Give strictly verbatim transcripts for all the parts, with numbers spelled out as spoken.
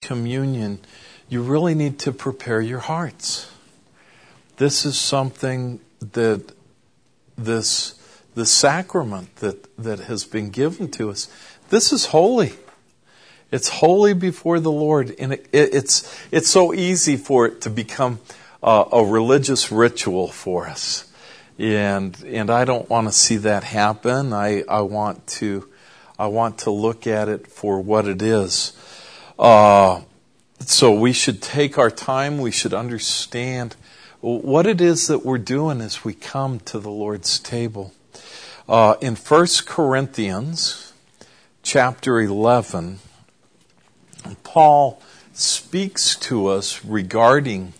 communion, you really need to prepare your hearts. This is something that this the sacrament that, that has been given to us, this is holy. It's holy before the Lord, and it, it, it's it's so easy for it to become uh, a religious ritual for us, and and I don't want to see that happen. I I want to I want to look at it for what it is. Uh, so we should take our time. We should understand what it is that we're doing as we come to the Lord's table. Uh, in First Corinthians chapter eleven, Paul speaks to us regarding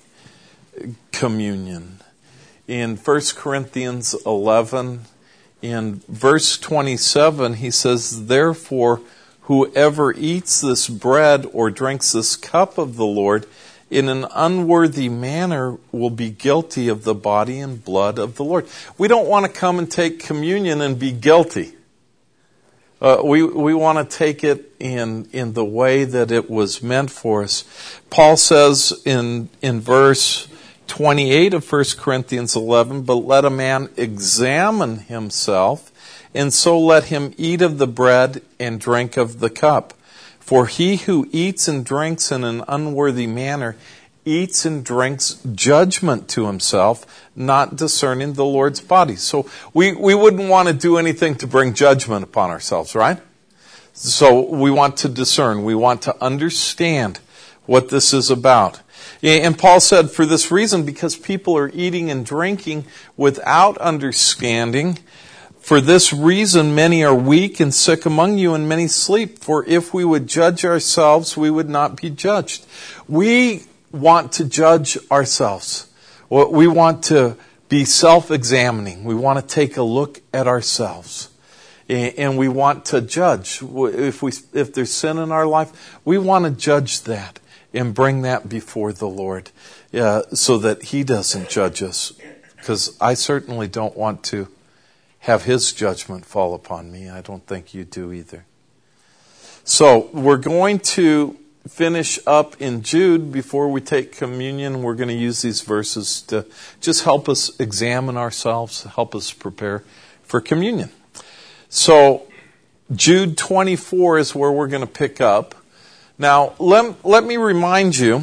communion. In First Corinthians eleven, in verse twenty-seven, he says, "Therefore, whoever eats this bread or drinks this cup of the Lord in an unworthy manner will be guilty of the body and blood of the Lord." We don't want to come and take communion and be guilty. Uh, we we want to take it in in the way that it was meant for us. Paul says in in verse twenty-eight of First Corinthians eleven, "But let a man examine himself, and so let him eat of the bread and drink of the cup. For he who eats and drinks in an unworthy manner eats and drinks judgment to himself, not discerning the Lord's body." So we, we wouldn't want to do anything to bring judgment upon ourselves, right? So we want to discern. We want to understand what this is about. And Paul said, for this reason, because people are eating and drinking without understanding, for this reason many are weak and sick among you, and many sleep. For if we would judge ourselves, we would not be judged. We want to judge ourselves. We want to be self-examining. We want to take a look at ourselves. And we want to judge. If we, if there's sin in our life, we want to judge that and bring that before the Lord, uh, so that He doesn't judge us. Because I certainly don't want to have His judgment fall upon me. I don't think you do either. So we're going to finish up in Jude before we take communion. We're going to use these verses to just help us examine ourselves, help us prepare for communion. So Jude twenty-four is where we're going to pick up. Now, let, let me remind you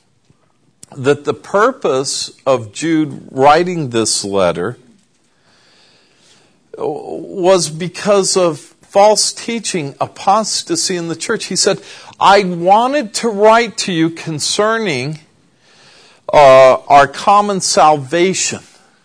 that the purpose of Jude writing this letter was because of false teaching, apostasy in the church. He said, I wanted to write to you concerning uh, our common salvation.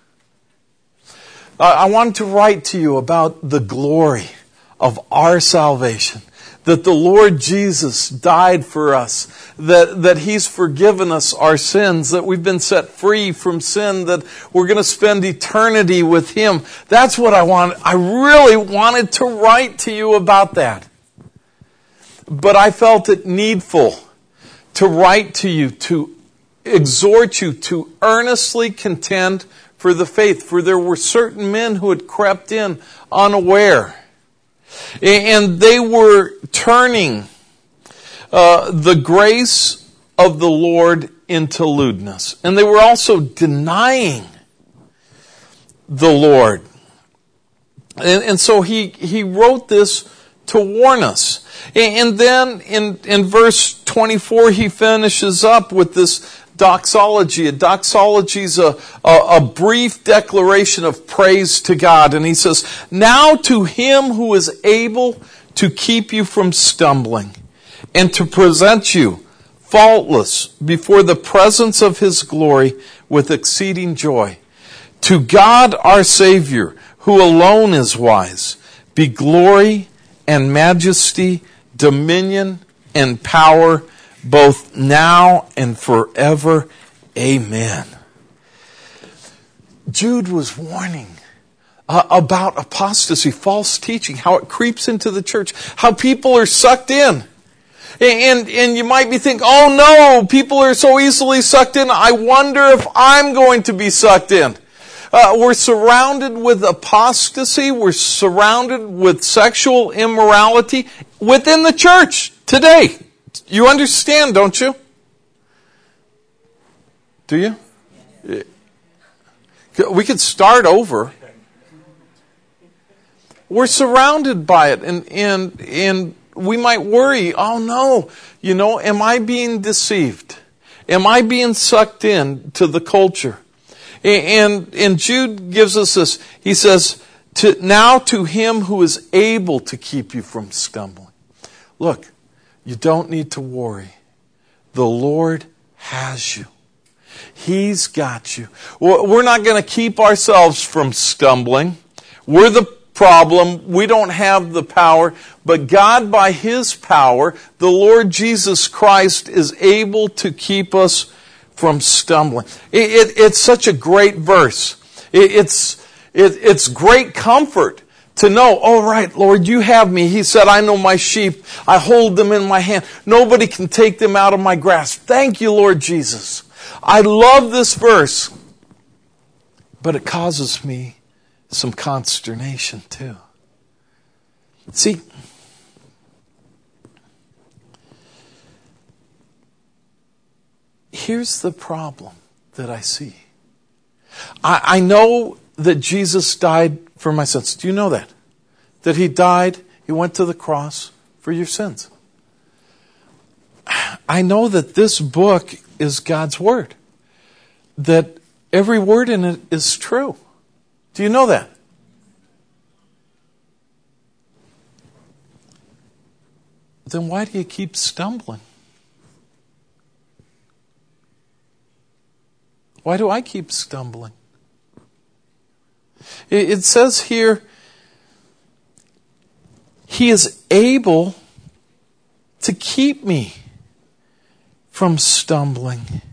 Uh, I wanted to write to you about the glory of our salvation. That the Lord Jesus died for us, that, that He's forgiven us our sins, that we've been set free from sin, that we're going to spend eternity with Him. That's what I wanted. I really wanted to write to you about that. But I felt it needful to write to you, to exhort you to earnestly contend for the faith. For there were certain men who had crept in unaware. And they were turning uh, the grace of the Lord into lewdness. And they were also denying the Lord. And, and so he, he wrote this to warn us. And then in, in verse twenty-four, he finishes up with this doxology. A doxology is a, a, a brief declaration of praise to God. And he says, now to Him who is able to keep you from stumbling and to present you faultless before the presence of His glory with exceeding joy. To God our Savior, who alone is wise, be glory and majesty, dominion and power, both now and forever. Amen. Jude was warning uh, about apostasy, false teaching, how it creeps into the church, how people are sucked in. And, and you might be thinking, oh no, people are so easily sucked in. I wonder if I'm going to be sucked in. Uh, we're surrounded with apostasy. We're surrounded with sexual immorality within the church today. You understand, don't you? Do you? We could start over. We're surrounded by it, and, and, and we might worry, oh no, you know, am I being deceived? Am I being sucked in to the culture? And, and Jude gives us this. He says, to, now to him who is able to keep you from stumbling. Look, you don't need to worry. The Lord has you. He's got you. We're not going to keep ourselves from stumbling. We're the problem. We don't have the power. But God, by His power, the Lord Jesus Christ, is able to keep us from stumbling. It, it, it's such a great verse. It, it's, it, it's great comfort to know, oh right, Lord, you have me. He said, I know my sheep. I hold them in my hand. Nobody can take them out of my grasp. Thank you, Lord Jesus. I love this verse, but it causes me some consternation too. See, here's the problem that I see. I, I know that Jesus died for my sins. Do you know that? That He died, He went to the cross for your sins. I know that this book is God's Word. That every word in it is true. Do you know that? Then why do you keep stumbling? Why do I keep stumbling? It says here, He is able to keep me from stumbling.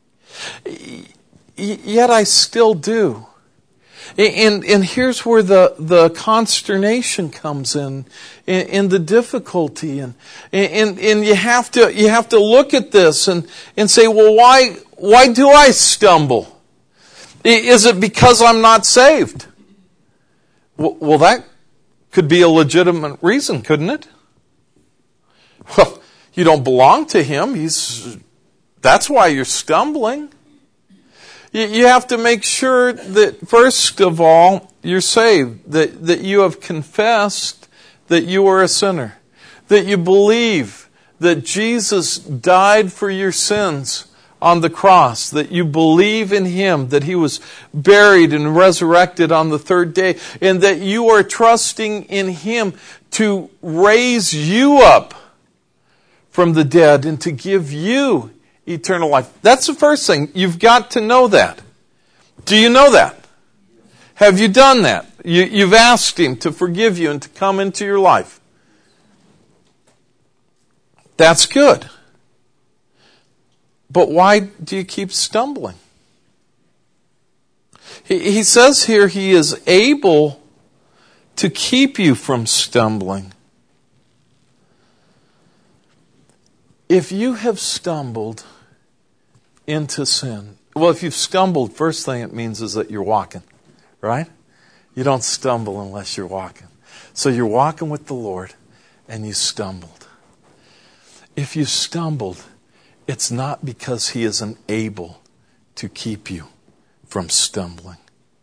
Yet I still do. And, and here's where the, the consternation comes in, in, in the difficulty. And, and, and you have to, you have to look at this and, and say, well, why, why do I stumble? Is it because I'm not saved? Well, that could be a legitimate reason, couldn't it? Well, you don't belong to Him. He's, that's why you're stumbling. You have to make sure that, first of all, you're saved, that, that you have confessed that you are a sinner, that you believe that Jesus died for your sins on the cross, that you believe in Him, that He was buried and resurrected on the third day, and that you are trusting in Him to raise you up from the dead and to give you eternal life. That's the first thing. You've got to know that. Do you know that? Have you done that? You, you've asked Him to forgive you and to come into your life. That's good. But why do you keep stumbling? He, he says here He is able to keep you from stumbling. If you have stumbled into sin, well, if you've stumbled, first thing it means is that you're walking, right? You don't stumble unless you're walking. So you're walking with the Lord and you stumbled. If you stumbled, it's not because He isn't able to keep you from stumbling.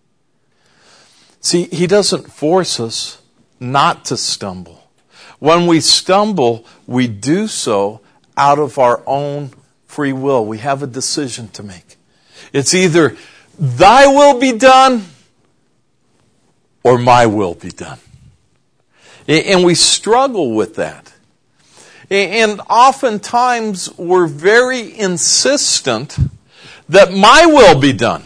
See, He doesn't force us not to stumble. When we stumble, we do so out of our own free will. We have a decision to make. It's either Thy will be done or my will be done. And we struggle with that. And oftentimes we're very insistent that my will be done.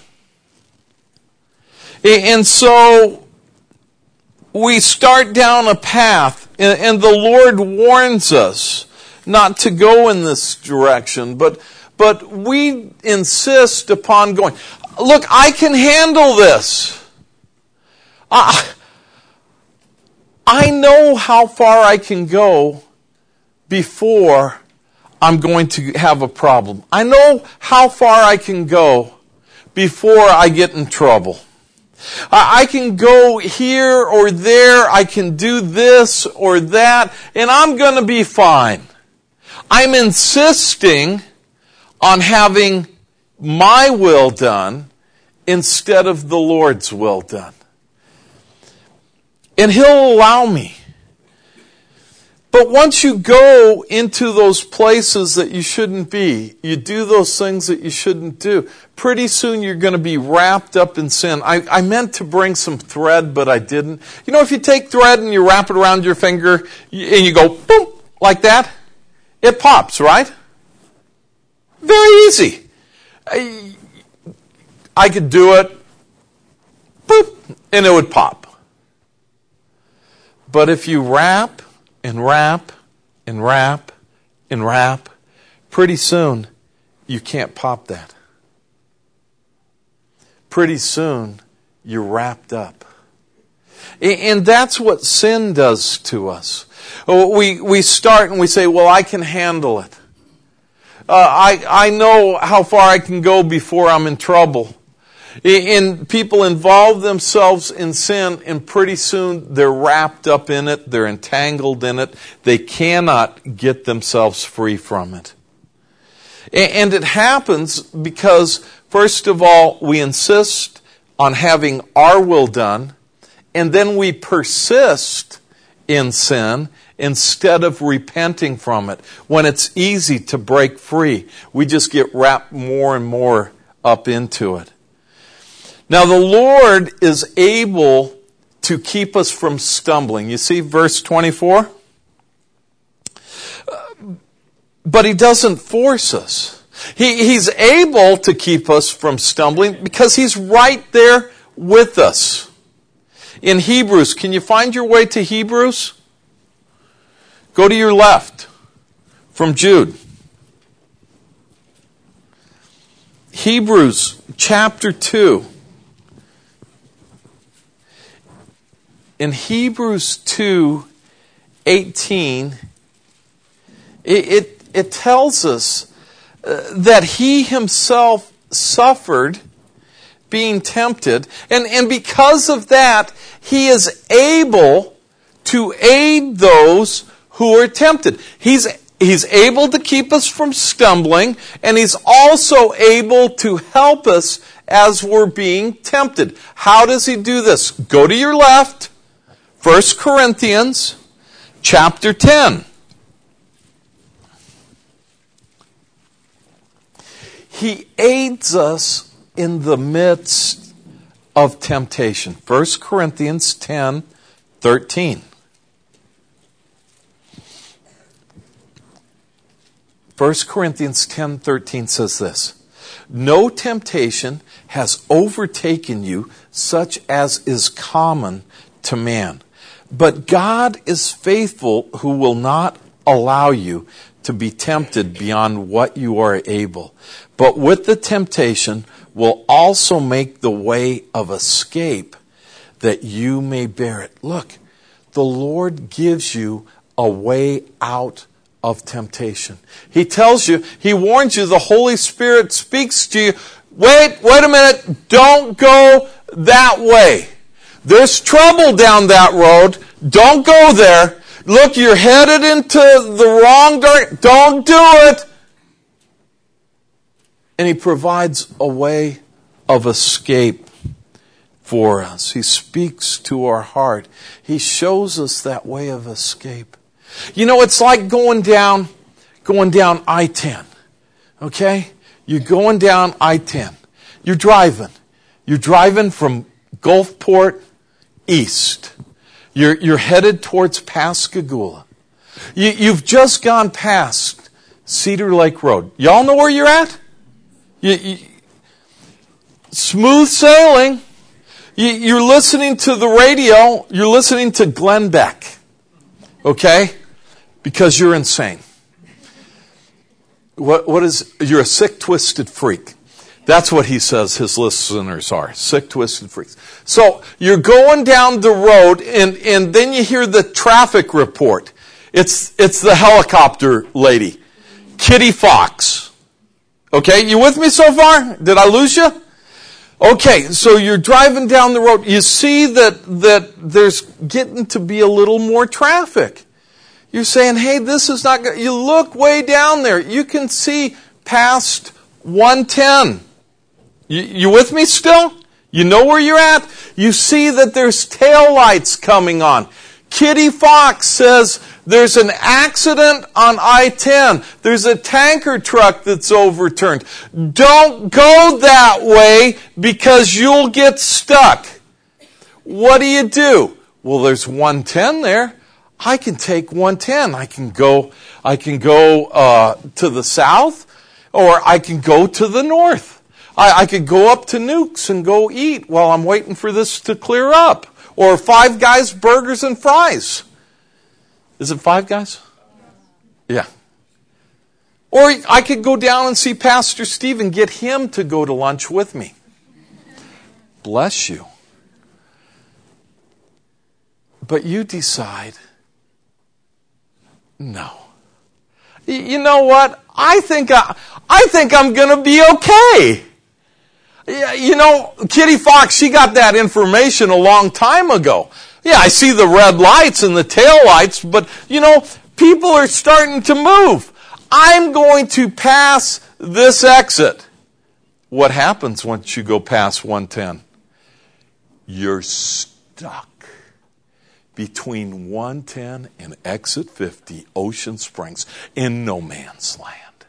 And so we start down a path, and the Lord warns us not to go in this direction, but but we insist upon going. Look, I can handle this. I, I know how far I can go before I'm going to have a problem. I know how far I can go before I get in trouble. I can go here or there. I can do this or that, and I'm going to be fine. I'm insisting on having my will done instead of the Lord's will done. And He'll allow me. But once you go into those places that you shouldn't be, you do those things that you shouldn't do, pretty soon you're going to be wrapped up in sin. I, I meant to bring some thread, but I didn't. You know, if you take thread and you wrap it around your finger and you go boom, like that, it pops, right? Very easy. I, I could do it, boop, and it would pop. But if you wrap and wrap and wrap and wrap, pretty soon you can't pop that. Pretty soon you're wrapped up. And that's what sin does to us. We, we start and we say, well, I can handle it. Uh, I, I know how far I can go before I'm in trouble. And people involve themselves in sin, and pretty soon they're wrapped up in it, they're entangled in it, they cannot get themselves free from it. And it happens because, first of all, we insist on having our will done, and then we persist in sin instead of repenting from it. When it's easy to break free, we just get wrapped more and more up into it. Now, the Lord is able to keep us from stumbling. You see verse twenty-four? But He doesn't force us. He, he's able to keep us from stumbling because He's right there with us. In Hebrews, can you find your way to Hebrews? Go to your left from Jude. Hebrews chapter two. In Hebrews two eighteen, it, it, it tells us uh, that He Himself suffered being tempted, and, and because of that, He is able to aid those who are tempted. He's, he's able to keep us from stumbling, and He's also able to help us as we're being tempted. How does He do this? Go to your left. First Corinthians chapter ten. He aids us in the midst of temptation. First Corinthians ten thirteen. First Corinthians ten thirteen says this: no temptation has overtaken you such as is common to man. But God is faithful, who will not allow you to be tempted beyond what you are able, but with the temptation will also make the way of escape that you may bear it. Look, the Lord gives you a way out of temptation. He tells you, He warns you, the Holy Spirit speaks to you, wait, wait a minute, don't go that way. There's trouble down that road. Don't go there. Look, you're headed into the wrong direction. Don't do it. And He provides a way of escape for us. He speaks to our heart. He shows us that way of escape. You know, it's like going down, going down I ten. Okay? You're going down I ten. You're driving. You're driving from Gulfport east. You're, you're headed towards Pascagoula. You, you've just gone past Cedar Lake Road. Y'all know where you're at? You, you, smooth sailing. You, you're listening to the radio. You're listening to Glenn Beck. Okay? Because you're insane. What, what is, you're a sick, twisted freak. That's what he says his listeners are. Sick, twisted freaks. So you're going down the road and, and then you hear the traffic report. It's, it's the helicopter lady. Kitty Fox. Okay, you with me so far? Did I lose you? Okay, so you're driving down the road. You see that, that there's getting to be a little more traffic. You're saying, hey, this is not good. You look way down there. You can see past one ten. You, you with me still? You know where you're at? You see that there's taillights coming on. Kitty Fox says there's an accident on I ten. There's a tanker truck that's overturned. Don't go that way because you'll get stuck. What do you do? Well, there's one ten there. I can take one ten. I can go. I can go uh, to the south, or I can go to the north. I, I could go up to Nukes and go eat while I'm waiting for this to clear up. Or Five Guys Burgers and Fries. Is it Five Guys? Yeah. Or I could go down and see Pastor Steve and get him to go to lunch with me. Bless you. But you decide, no. You know what? I think I, I think I'm going to be okay. You know, Kitty Fox, she got that information a long time ago. Yeah, I see the red lights and the tail lights, but, you know, people are starting to move. I'm going to pass this exit. What happens once you go past one ten? You're stuck between one ten and exit fifty, Ocean Springs, in no man's land.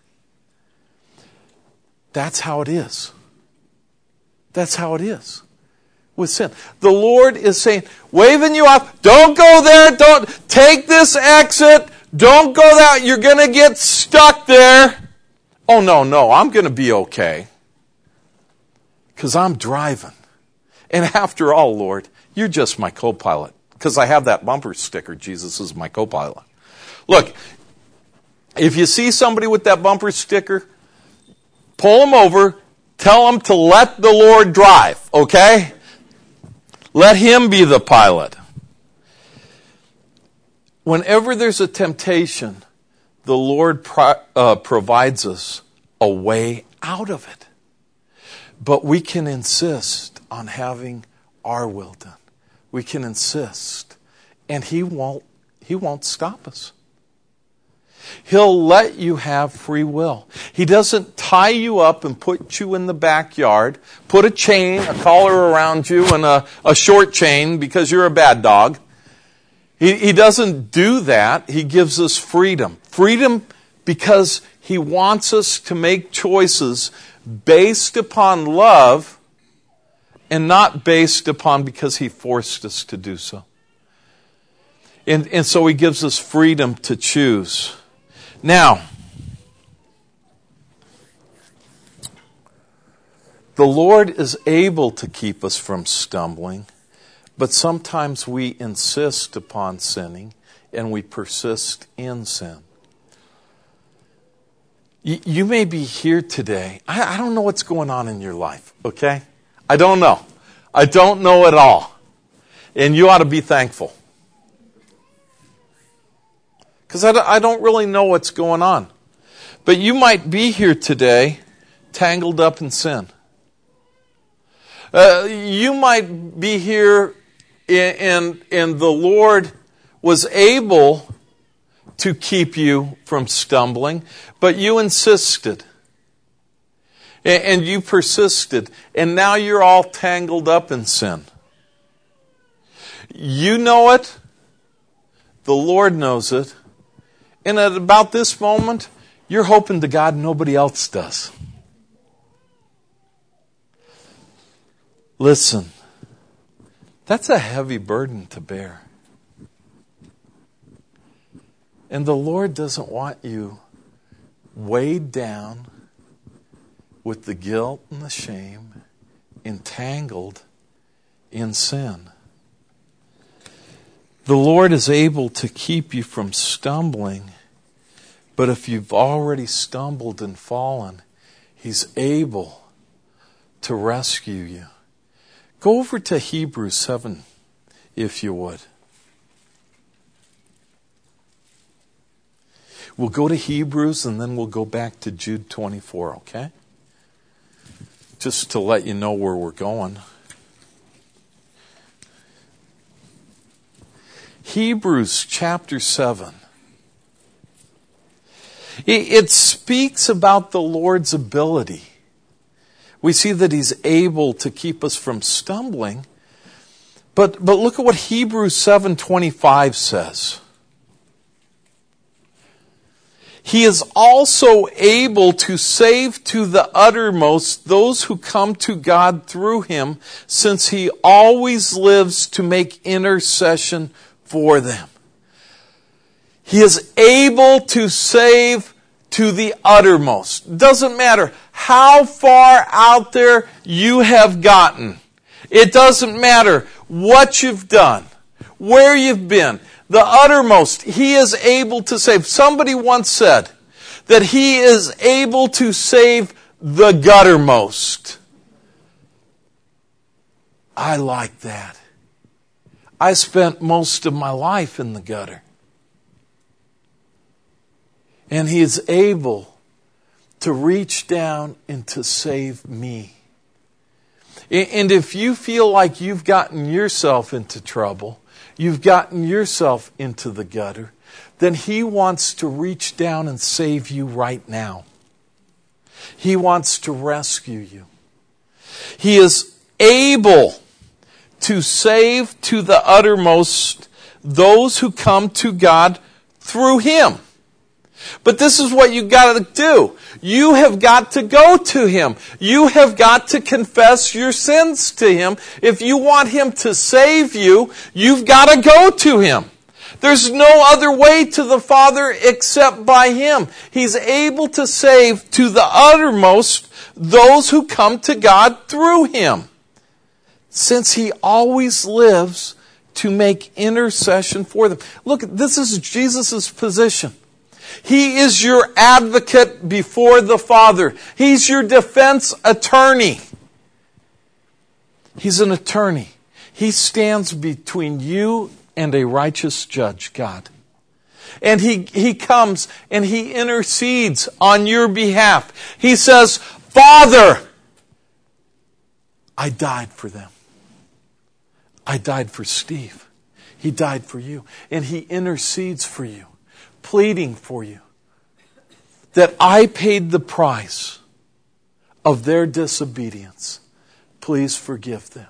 That's how it is. That's how it is with sin. The Lord is saying, waving you off, don't go there, don't take this exit, don't go that, you're going to get stuck there. Oh, no, no, I'm going to be okay because I'm driving. And after all, Lord, you're just my co-pilot because I have that bumper sticker, Jesus is my co-pilot. Look, if you see somebody with that bumper sticker, pull them over. Tell them to let the Lord drive, okay? Let Him be the pilot. Whenever there's a temptation, the Lord pro- uh, provides us a way out of it. But we can insist on having our will done. We can insist, and He won't, He won't stop us. He'll let you have free will. He doesn't tie you up and put you in the backyard, put a chain, a collar around you, and a, a short chain because you're a bad dog. He, he doesn't do that. He gives us freedom. Freedom because He wants us to make choices based upon love and not based upon because He forced us to do so. And, and so He gives us freedom to choose. Now, the Lord is able to keep us from stumbling, but sometimes we insist upon sinning and we persist in sin. You, you may be here today. I, I don't know what's going on in your life, okay? I don't know. I don't know at all. And you ought to be thankful. Because I don't really know what's going on. But you might be here today tangled up in sin. Uh, you might be here and, and the Lord was able to keep you from stumbling, but you insisted. And, and you persisted. And now you're all tangled up in sin. You know it. The Lord knows it. And at about this moment, you're hoping to God nobody else does. Listen, that's a heavy burden to bear. And the Lord doesn't want you weighed down with the guilt and the shame, entangled in sin. The Lord is able to keep you from stumbling, but if you've already stumbled and fallen, He's able to rescue you. Go over to Hebrews seven, if you would. We'll go to Hebrews and then we'll go back to Jude twenty-four, okay? Just to let you know where we're going. Hebrews chapter seven. It, it speaks about the Lord's ability. We see that He's able to keep us from stumbling. But, but look at what Hebrews seven twenty-five says. He is also able to save to the uttermost those who come to God through Him, since He always lives to make intercession for them. He is able to save to the uttermost. Doesn't matter how far out there you have gotten. It doesn't matter what you've done, where you've been. The uttermost, He is able to save. Somebody once said that He is able to save the guttermost. I like that. I spent most of my life in the gutter. And He is able to reach down and to save me. And if you feel like you've gotten yourself into trouble, you've gotten yourself into the gutter, then He wants to reach down and save you right now. He wants to rescue you. He is able to save to the uttermost those who come to God through Him. But this is what you've got to do. You have got to go to Him. You have got to confess your sins to Him. If you want Him to save you, you've got to go to Him. There's no other way to the Father except by Him. He's able to save to the uttermost those who come to God through Him, since He always lives to make intercession for them. Look, this is Jesus' position. He is your advocate before the Father. He's your defense attorney. He's an attorney. He stands between you and a righteous judge, God. And he, he comes and He intercedes on your behalf. He says, Father, I died for them. I died for Steve. He died for you. And He intercedes for you, pleading for you, that I paid the price of their disobedience. Please forgive them.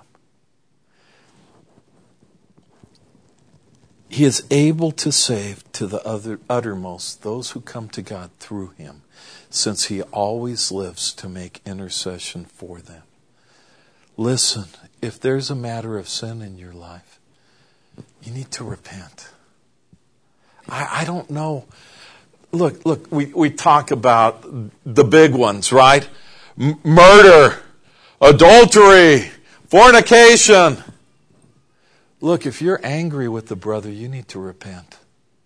He is able to save to the other, uttermost those who come to God through Him, since He always lives to make intercession for them. Listen, if there's a matter of sin in your life, you need to repent. I, I don't know. Look, look, we, we talk about the big ones, right? M- murder, adultery, fornication. Look, if you're angry with the brother, you need to repent.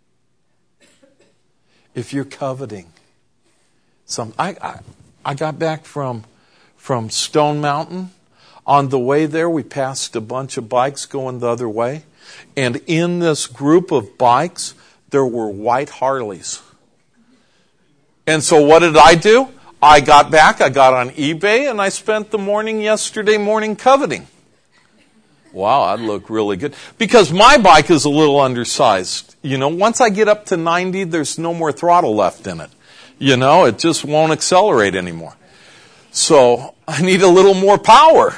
If you're coveting, some I I, I got back from from Stone Mountain. On the way there, we passed a bunch of bikes going the other way. And in this group of bikes, there were white Harleys. And so what did I do? I got back, I got on eBay, and I spent the morning yesterday morning coveting. Wow, I'd look really good. Because my bike is a little undersized. You know, once I get up to ninety, there's no more throttle left in it. You know, it just won't accelerate anymore. So I need a little more power.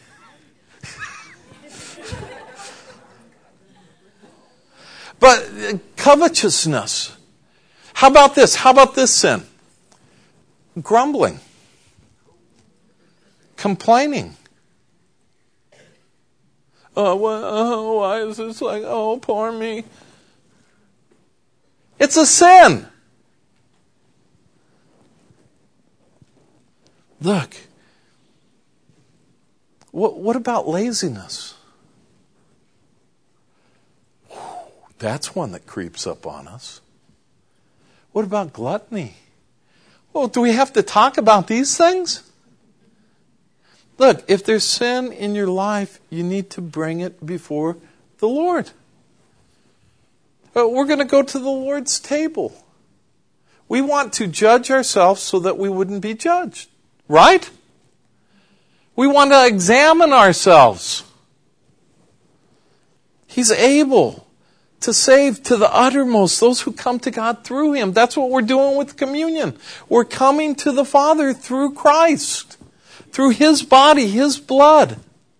But covetousness. How about this? How about this sin? Grumbling. Complaining. Oh, well, oh, why is this like, oh, poor me. It's a sin. Look. What, what about laziness? That's one that creeps up on us. What about gluttony? Well, do we have to talk about these things? Look, if there's sin in your life, you need to bring it before the Lord. We're going to go to the Lord's table. We want to judge ourselves so that we wouldn't be judged. Right? We want to examine ourselves. He's able to save to the uttermost those who come to God through Him. That's what we're doing with communion. We're coming to the Father through Christ, through His body, His blood.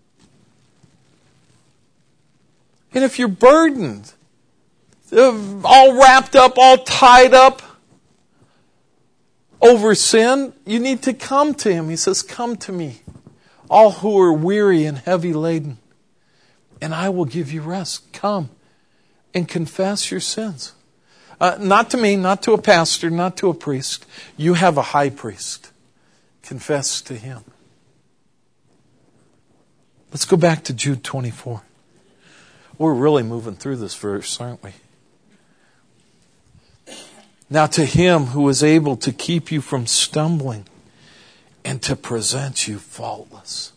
And if you're burdened, all wrapped up, all tied up over sin, you need to come to Him. He says, come to me, all who are weary and heavy laden, and I will give you rest. Come and confess your sins. Uh, not to me, not to a pastor, not to a priest. You have a high priest. Confess to Him. Let's go back to Jude twenty-four. We're really moving through this verse, aren't we? Now to Him who is able to keep you from stumbling and to present you faultless.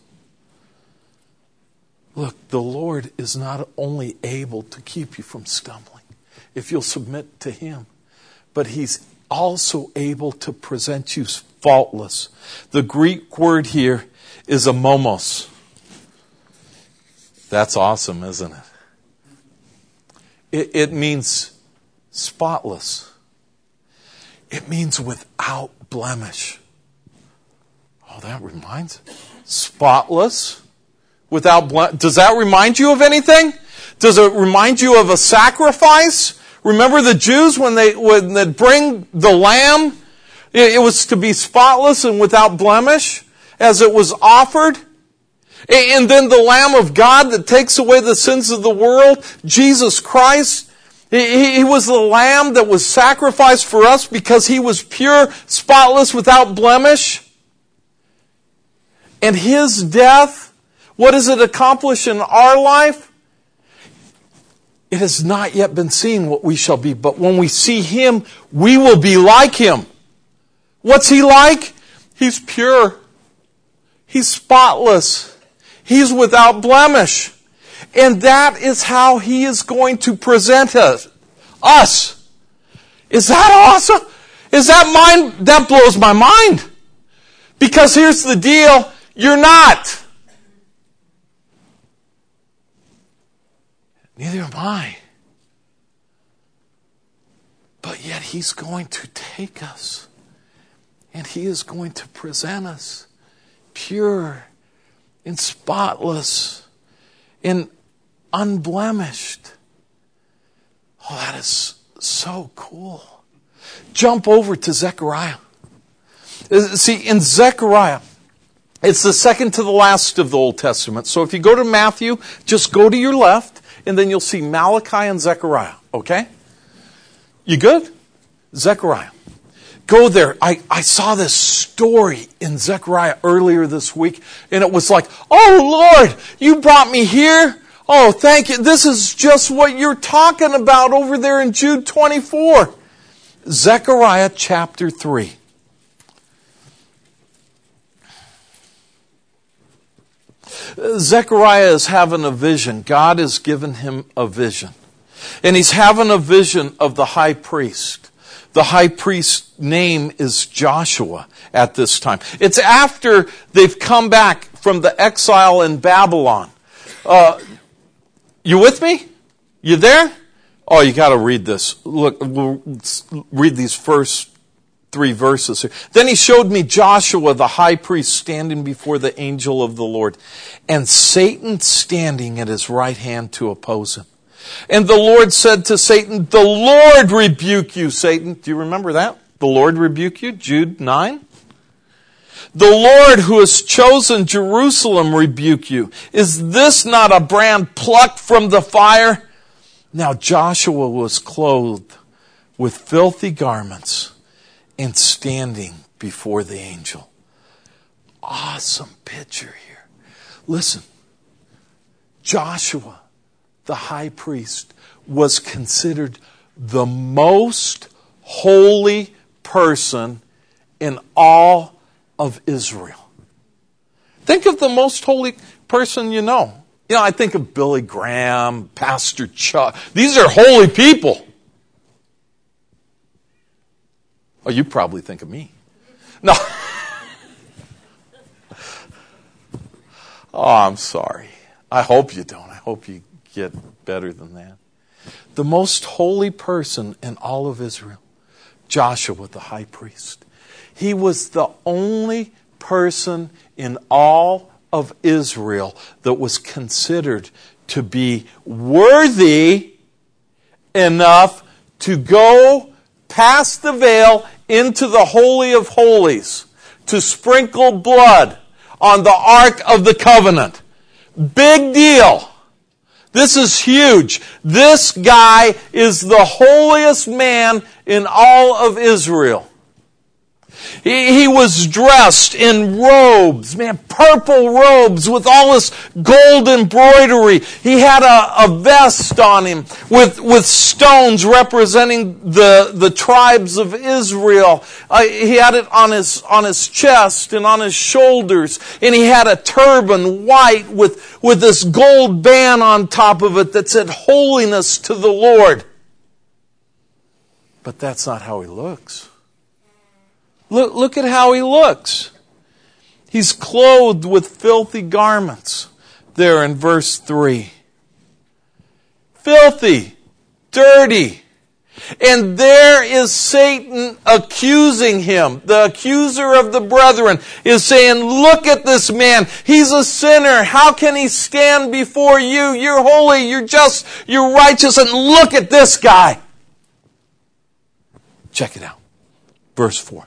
Look, the Lord is not only able to keep you from stumbling, if you'll submit to Him, but He's also able to present you faultless. The Greek word here is amomos. That's awesome, isn't it? It, it means spotless. It means without blemish. Oh, that reminds. Spotless. Without blemish. Does that remind you of anything? Does it remind you of a sacrifice? Remember the Jews when they when they bring the lamb? It, it was to be spotless and without blemish as it was offered. And then the Lamb of God that takes away the sins of the world, Jesus Christ, He, he was the Lamb that was sacrificed for us because He was pure, spotless, without blemish. And His death, what does it accomplish in our life? It has not yet been seen what we shall be, but when we see Him, we will be like Him. What's He like? He's pure. He's spotless. He's without blemish. And that is how He is going to present us. Us. Is that awesome? Is that mind? That blows my mind. Because here's the deal. You're not. Neither am I. But yet He's going to take us. And He is going to present us pure and spotless and unblemished. Oh, that is so cool. Jump over to Zechariah. See, in Zechariah, it's the second to the last of the Old Testament. So if you go to Matthew, just go to your left, and then you'll see Malachi and Zechariah. Okay? You good? Zechariah. Go there. I, I saw this story in Zechariah earlier this week, and it was like, oh Lord, you brought me here. Oh, thank you. This is just what you're talking about over there in Jude twenty-four. Zechariah chapter three. Zechariah is having a vision. God has given him a vision. And he's having a vision of the high priest. The high priest's name is Joshua at this time. It's after they've come back from the exile in Babylon. Uh, you with me? You there? Oh, you got to read this. Look, we'll read these first three verses here. Then he showed me Joshua, the high priest, standing before the angel of the Lord, and Satan standing at his right hand to oppose him. And the Lord said to Satan, the Lord rebuke you, Satan. Do you remember that? The Lord rebuke you, Jude nine. The Lord who has chosen Jerusalem rebuke you. Is this not a brand plucked from the fire? Now Joshua was clothed with filthy garments and standing before the angel. Awesome picture here. Listen, Joshua, the high priest, was considered the most holy person in all of Israel. Think of the most holy person you know. You know, I think of Billy Graham, Pastor Chuck. These are holy people. Oh, you probably think of me. No. Oh, I'm sorry. I hope you don't. I hope you get better than that. The most holy person in all of Israel, Joshua the high priest. He was the only person in all of Israel that was considered to be worthy enough to go past the veil into the Holy of Holies, to sprinkle blood on the Ark of the Covenant. Big deal. This is huge. This guy is the holiest man in all of Israel. He, he was dressed in robes, man, purple robes with all this gold embroidery. He had a, a vest on him with, with stones representing the, the tribes of Israel. Uh, he had it on his, on his chest and on his shoulders. And he had a turban white with, with this gold band on top of it that said holiness to the Lord. But that's not how he looks. Look, look at how he looks. He's clothed with filthy garments. There in verse three. Filthy, dirty. And there is Satan accusing him. The accuser of the brethren is saying, look at this man. He's a sinner. How can he stand before you? You're holy, you're just, you're righteous, and look at this guy. Check it out. Verse four.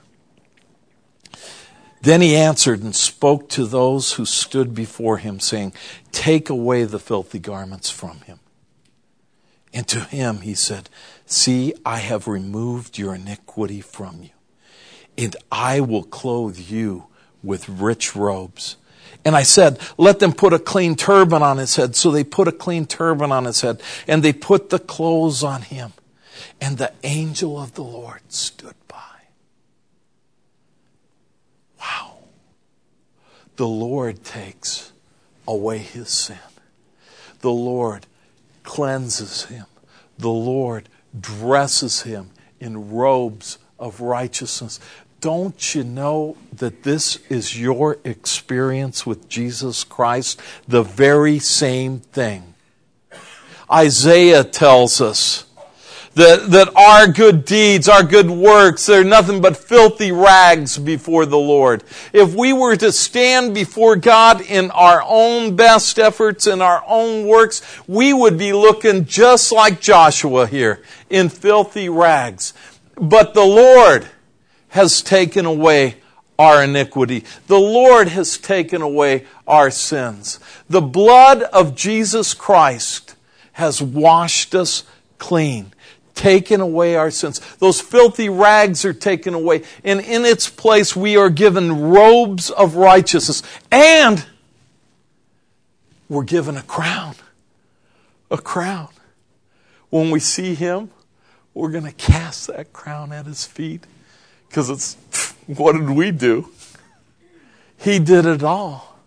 Then he answered and spoke to those who stood before him, saying, take away the filthy garments from him. And to him he said, see, I have removed your iniquity from you, and I will clothe you with rich robes. And I said, let them put a clean turban on his head. So they put a clean turban on his head, and they put the clothes on him. And the angel of the Lord stood by. Wow. The Lord takes away his sin. The Lord cleanses him. The Lord dresses him in robes of righteousness. Don't you know that this is your experience with Jesus Christ? The very same thing. Isaiah tells us That, that our good deeds, our good works, they're nothing but filthy rags before the Lord. If we were to stand before God in our own best efforts, in our own works, we would be looking just like Joshua here, in filthy rags. But the Lord has taken away our iniquity. The Lord has taken away our sins. The blood of Jesus Christ has washed us clean. Taken away our sins. Those filthy rags are taken away. And in its place we are given robes of righteousness. And we're given a crown. A crown. When we see him, we're going to cast that crown at his feet. Because it's, what did we do? He did it all.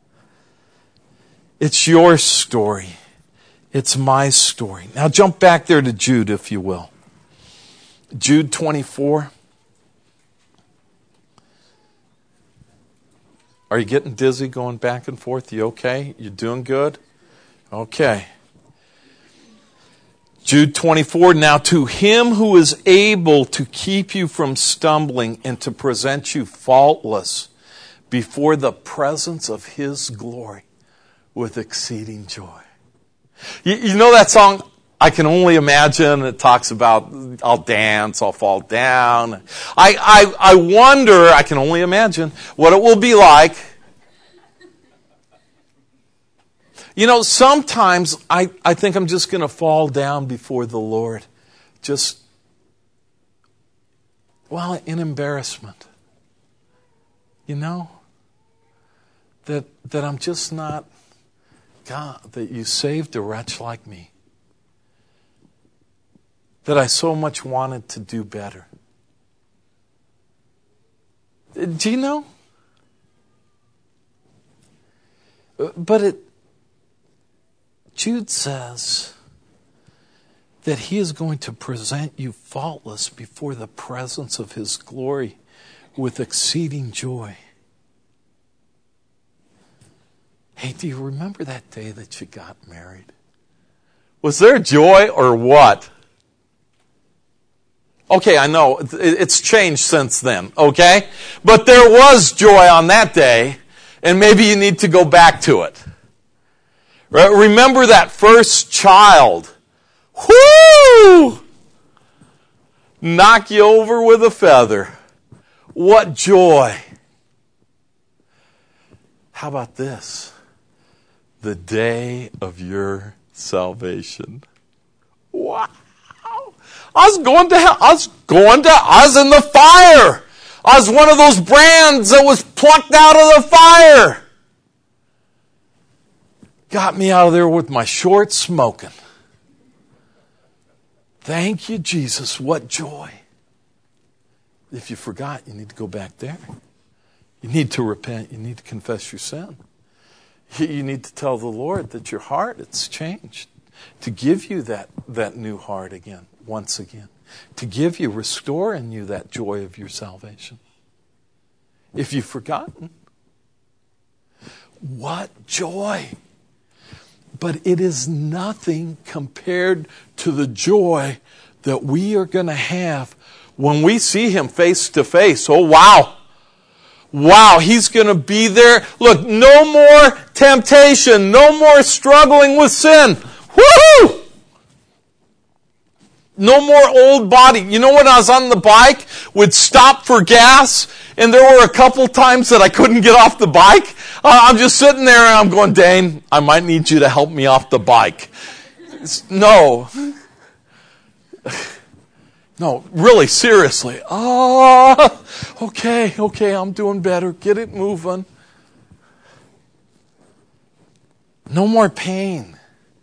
It's your story. It's my story. Now jump back there to Jude, if you will. Jude twenty-four. Are you getting dizzy going back and forth? You okay? You doing good? Okay. Jude twenty-four. Now to him who is able to keep you from stumbling and to present you faultless before the presence of his glory with exceeding joy. You, you know that song, I Can Only Imagine? It talks about, I'll dance, I'll fall down. I, I, I wonder, I can only imagine, what it will be like. You know, sometimes I, I think I'm just going to fall down before the Lord. Just, well, in embarrassment. You know? That, that I'm just not, God, that you saved a wretch like me. That I so much wanted to do better. Do you know? But it, Jude says that he is going to present you faultless before the presence of his glory with exceeding joy. Hey, do you remember that day that you got married? Was there joy or what? Okay, I know, it's changed since then, okay? But there was joy on that day, and maybe you need to go back to it. Remember that first child. Whoo! Knock you over with a feather. What joy. How about this? The day of your salvation. Wow! I was going to hell. I was going to, I was in the fire. I was one of those brands that was plucked out of the fire. Got me out of there with my shorts smoking. Thank you, Jesus. What joy. If you forgot, you need to go back there. You need to repent. You need to confess your sin. You need to tell the Lord that your heart, it's changed. To give you that, that new heart again, once again. To give you, restore in you that joy of your salvation. If you've forgotten, what joy. But it is nothing compared to the joy that we are going to have when we see Him face to face. Oh, wow. Wow, He's going to be there. Look, no more temptation, no more struggling with sin. Woo! No more old body. You know, when I was on the bike, would stop for gas, and there were a couple times that I couldn't get off the bike. Uh, I'm just sitting there and I'm going, Dane, I might need you to help me off the bike. No. No, really, seriously. Oh, okay, okay, I'm doing better. Get it moving. No more pain.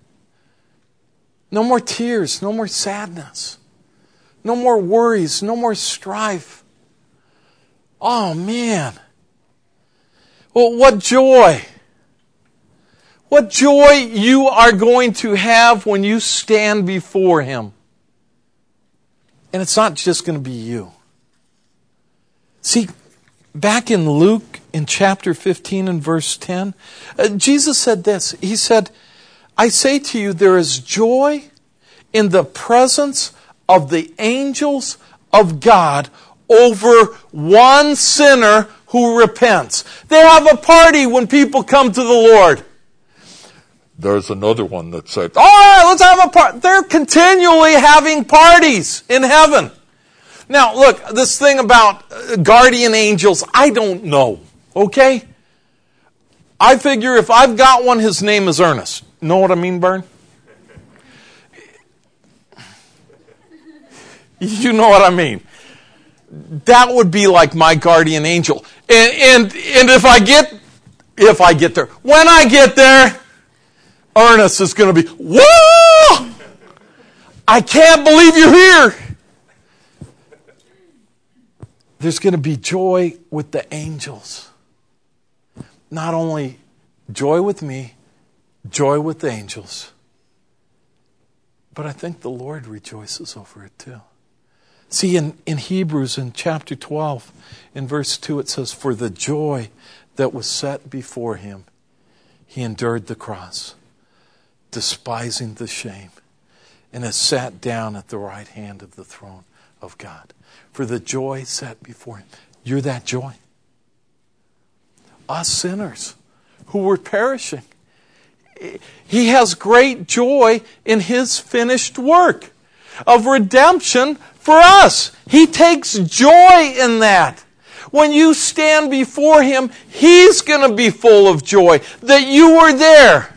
No more tears. No more sadness. No more worries. No more strife. Oh, man. Well, what joy. What joy you are going to have when you stand before Him. And it's not just going to be you. See, back in Luke, in chapter fifteen and verse ten, uh, Jesus said this. He said, I say to you, there is joy in the presence of the angels of God over one sinner who repents. They have a party when people come to the Lord. There's another one that said, all right, let's have a party. They're continually having parties in heaven. Now, look, this thing about guardian angels, I don't know, okay? I figure if I've got one, his name is Ernest. Know what I mean, Bern? You know what I mean. That would be like my guardian angel. And, and, and if I get, if I get there, when I get there, Ernest is going to be, whoa! I can't believe you're here. There's going to be joy with the angels. Not only joy with me, joy with the angels. But I think the Lord rejoices over it too. See, in, in Hebrews, in chapter twelve, in verse two, it says, for the joy that was set before Him, He endured the cross, despising the shame, and has sat down at the right hand of the throne of God. For the joy set before Him. You're that joy. Us sinners who were perishing. He has great joy in His finished work of redemption for us. He takes joy in that. When you stand before Him, He's going to be full of joy that you were there.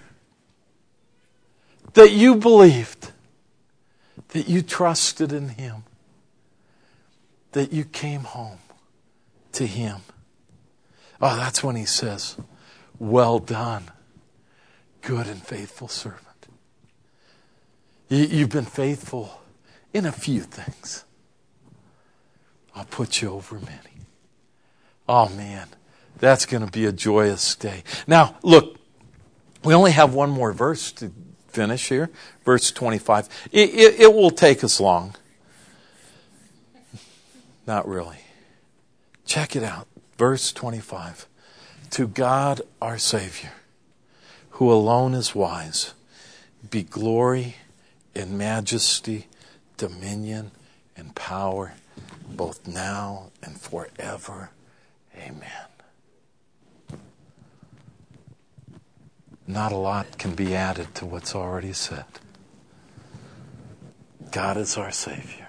That you believed, that you trusted in Him, that you came home to Him. Oh, that's when He says, well done, good and faithful servant. You've been faithful in a few things. I'll put you over many. Oh man, that's going to be a joyous day. Now, look, we only have one more verse to finish here, verse twenty-five. It, it, it will take us long. Not really. Check it out. Verse twenty-five. To God our Savior, who alone is wise, be glory in majesty, dominion, and power, both now and forever. Amen. Not a lot can be added to what's already said. God is our Savior.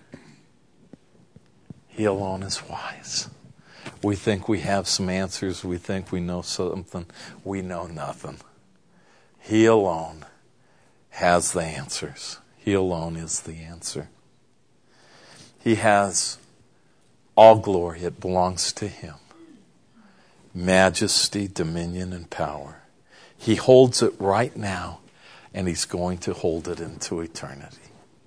He alone is wise. We think we have some answers. We think we know something. We know nothing. He alone has the answers. He alone is the answer. He has all glory. It belongs to Him. Majesty, dominion, and power. He holds it right now, and He's going to hold it into eternity.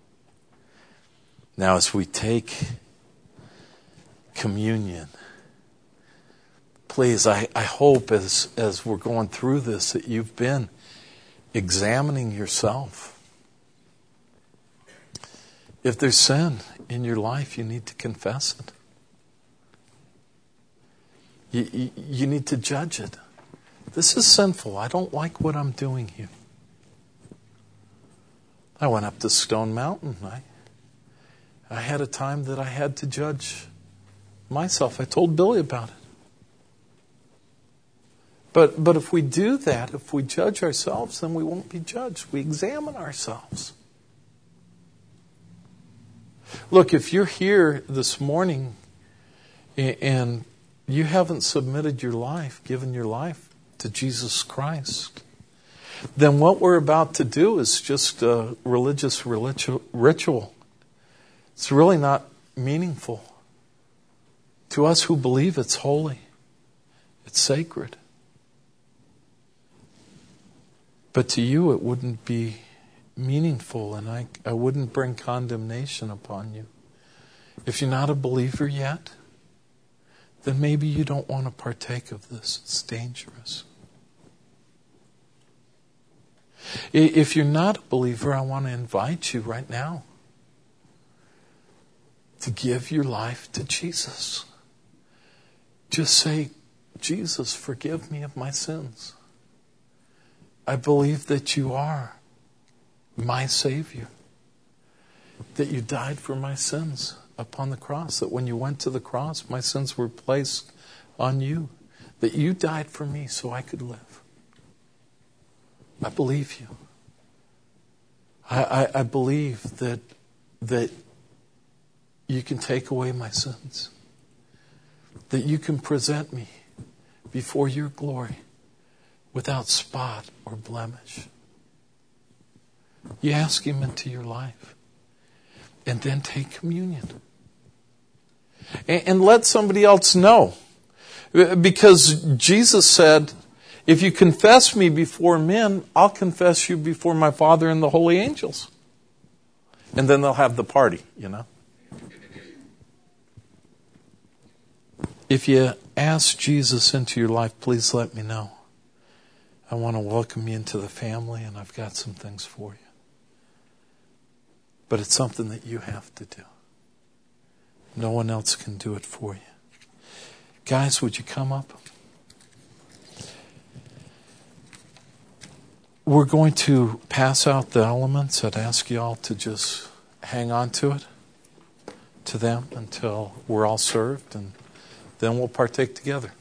Now, as we take communion, please, I, I hope as, as we're going through this that you've been examining yourself. If there's sin in your life, you need to confess it. You, you, you need to judge it. This is sinful. I don't like what I'm doing here. I went up to Stone Mountain. I, I had a time that I had to judge myself. I told Billy about it. But but if we do that, if we judge ourselves, then we won't be judged. We examine ourselves. Look, if you're here this morning and you haven't submitted your life, given your life to Jesus Christ, then what we're about to do is just a religious ritual. It's really not meaningful. To us who believe, it's holy. It's sacred. But to you, it wouldn't be meaningful, and I, I wouldn't bring condemnation upon you. If you're not a believer yet, then maybe you don't want to partake of this. It's dangerous. If you're not a believer, I want to invite you right now to give your life to Jesus. Just say, Jesus, forgive me of my sins. I believe that you are my Savior, that you died for my sins upon the cross, that when you went to the cross, my sins were placed on you, that you died for me so I could live. I believe you. I, I, I believe that, that you can take away my sins, that you can present me before your glory without spot or blemish. You ask Him into your life and then take communion. And, and let somebody else know. Because Jesus said, if you confess me before men, I'll confess you before my Father and the holy angels. And then they'll have the party, you know. If you ask Jesus into your life, please let me know. I want to welcome you into the family, and I've got some things for you. But it's something that you have to do. No one else can do it for you. Guys, would you come up? We're going to pass out the elements. I'd ask you all to just hang on to it, to them, until we're all served, and then we'll partake together.